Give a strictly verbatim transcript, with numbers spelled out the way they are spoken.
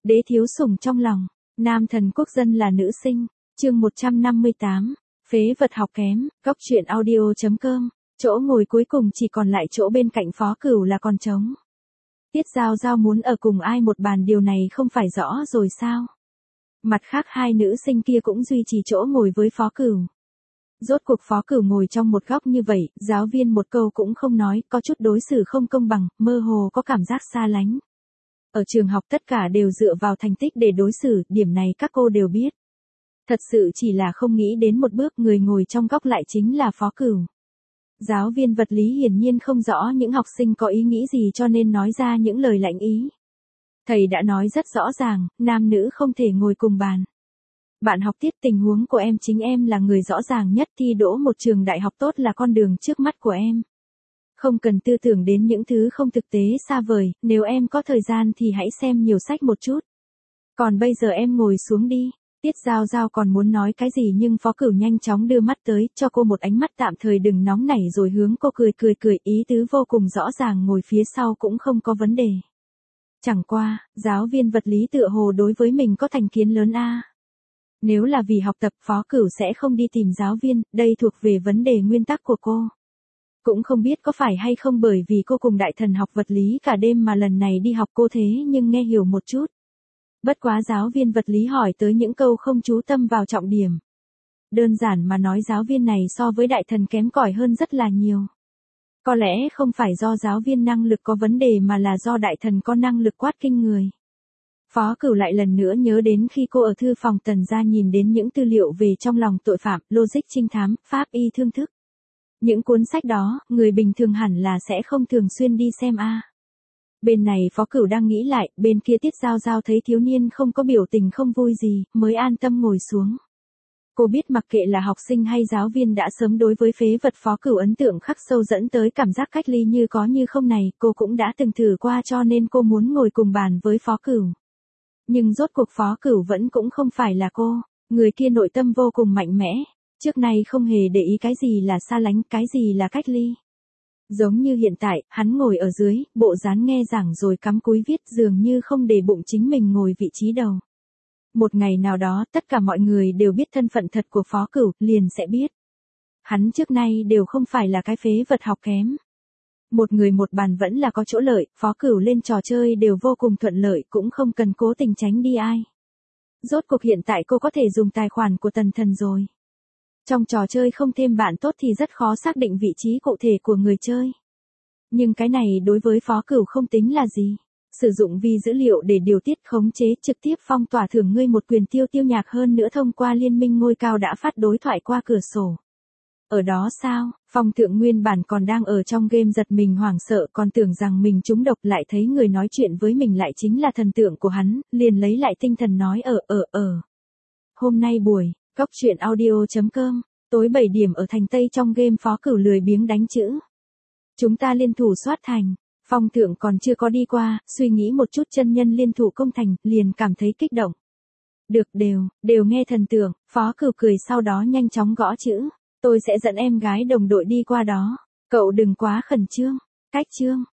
Đế thiếu sủng trong lòng, nam thần quốc dân là nữ sinh, chương một trăm năm mươi tám, phế vật học kém, góc truyện audio.com, chỗ ngồi cuối cùng chỉ còn lại chỗ bên cạnh Phó Cửu là còn trống. Tiết Giao Giao muốn ở cùng ai một bàn điều này không phải rõ rồi sao? Mặt khác hai nữ sinh kia cũng duy trì chỗ ngồi với Phó Cửu. Rốt cuộc Phó Cửu ngồi trong một góc như vậy, giáo viên một câu cũng không nói, có chút đối xử không công bằng, mơ hồ có cảm giác xa lánh. Ở trường học tất cả đều dựa vào thành tích để đối xử, điểm này các cô đều biết. Thật sự chỉ là không nghĩ đến một bước người ngồi trong góc lại chính là Phó Cửu. Giáo viên vật lý hiển nhiên không rõ những học sinh có ý nghĩ gì cho nên nói ra những lời lạnh ý. Thầy đã nói rất rõ ràng, nam nữ không thể ngồi cùng bàn. Bạn học tiết, tình huống của em chính em là người rõ ràng nhất, thi đỗ một trường đại học tốt là con đường trước mắt của em. Không cần tư tưởng đến những thứ không thực tế xa vời, nếu em có thời gian thì hãy xem nhiều sách một chút. Còn bây giờ em ngồi xuống đi. Tiết Giao Giao còn muốn nói cái gì nhưng Phó Cửu nhanh chóng đưa mắt tới, cho cô một ánh mắt tạm thời đừng nóng nảy rồi hướng cô cười cười cười, ý tứ vô cùng rõ ràng, ngồi phía sau cũng không có vấn đề. Chẳng qua, giáo viên vật lý tựa hồ đối với mình có thành kiến lớn a. Nếu là vì học tập, Phó Cửu sẽ không đi tìm giáo viên, đây thuộc về vấn đề nguyên tắc của cô. Cũng không biết có phải hay không bởi vì cô cùng đại thần học vật lý cả đêm mà lần này đi học cô thế nhưng nghe hiểu một chút. Bất quá giáo viên vật lý hỏi tới những câu không chú tâm vào trọng điểm. Đơn giản mà nói giáo viên này so với đại thần kém cỏi hơn rất là nhiều. Có lẽ không phải do giáo viên năng lực có vấn đề mà là do đại thần có năng lực quát kinh người. Phó Cửu lại lần nữa nhớ đến khi cô ở thư phòng Tần gia nhìn đến những tư liệu về trong lòng tội phạm, logic trinh thám, pháp y thương thức. Những cuốn sách đó, người bình thường hẳn là sẽ không thường xuyên đi xem a. Bên này Phó Cửu đang nghĩ lại, bên kia Tiết Giao Giao thấy thiếu niên không có biểu tình không vui gì, mới an tâm ngồi xuống. Cô biết mặc kệ là học sinh hay giáo viên đã sớm đối với phế vật Phó Cửu ấn tượng khắc sâu dẫn tới cảm giác cách ly như có như không này, cô cũng đã từng thử qua cho nên cô muốn ngồi cùng bàn với Phó Cửu. Nhưng rốt cuộc Phó Cửu vẫn cũng không phải là cô, người kia nội tâm vô cùng mạnh mẽ, trước nay không hề để ý cái gì là xa lánh, cái gì là cách ly. Giống như hiện tại, hắn ngồi ở dưới, bộ dáng nghe giảng rồi cắm cúi viết dường như không để bụng chính mình ngồi vị trí đầu. Một ngày nào đó, tất cả mọi người đều biết thân phận thật của Phó Cửu, liền sẽ biết. Hắn trước nay đều không phải là cái phế vật học kém. Một người một bàn vẫn là có chỗ lợi, Phó Cửu lên trò chơi đều vô cùng thuận lợi, cũng không cần cố tình tránh đi ai. Rốt cuộc hiện tại cô có thể dùng tài khoản của Tần Thần rồi. Trong trò chơi không thêm bạn tốt thì rất khó xác định vị trí cụ thể của người chơi. Nhưng cái này đối với Phó Cửu không tính là gì. Sử dụng vi dữ liệu để điều tiết khống chế trực tiếp phong tỏa thưởng ngươi một quyền tiêu tiêu nhạc, hơn nữa thông qua liên minh ngôi cao đã phát đối thoại qua cửa sổ. Ở đó sao, Phong Thượng nguyên bản còn đang ở trong game giật mình hoảng sợ, còn tưởng rằng mình trúng độc, lại thấy người nói chuyện với mình lại chính là thần tượng của hắn, liền lấy lại tinh thần nói ở ở ở. Hôm nay buổi góc truyện audio.com, tối bảy điểm ở thành Tây trong game Phó Cửu lười biếng đánh chữ. Chúng ta liên thủ soát thành, Phong Thượng còn chưa có đi qua, suy nghĩ một chút chân nhân liên thủ công thành, liền cảm thấy kích động. Được, đều, đều nghe thần tượng, Phó Cửu cười sau đó nhanh chóng gõ chữ. Tôi sẽ dẫn em gái đồng đội đi qua đó, cậu đừng quá khẩn trương, cách chương.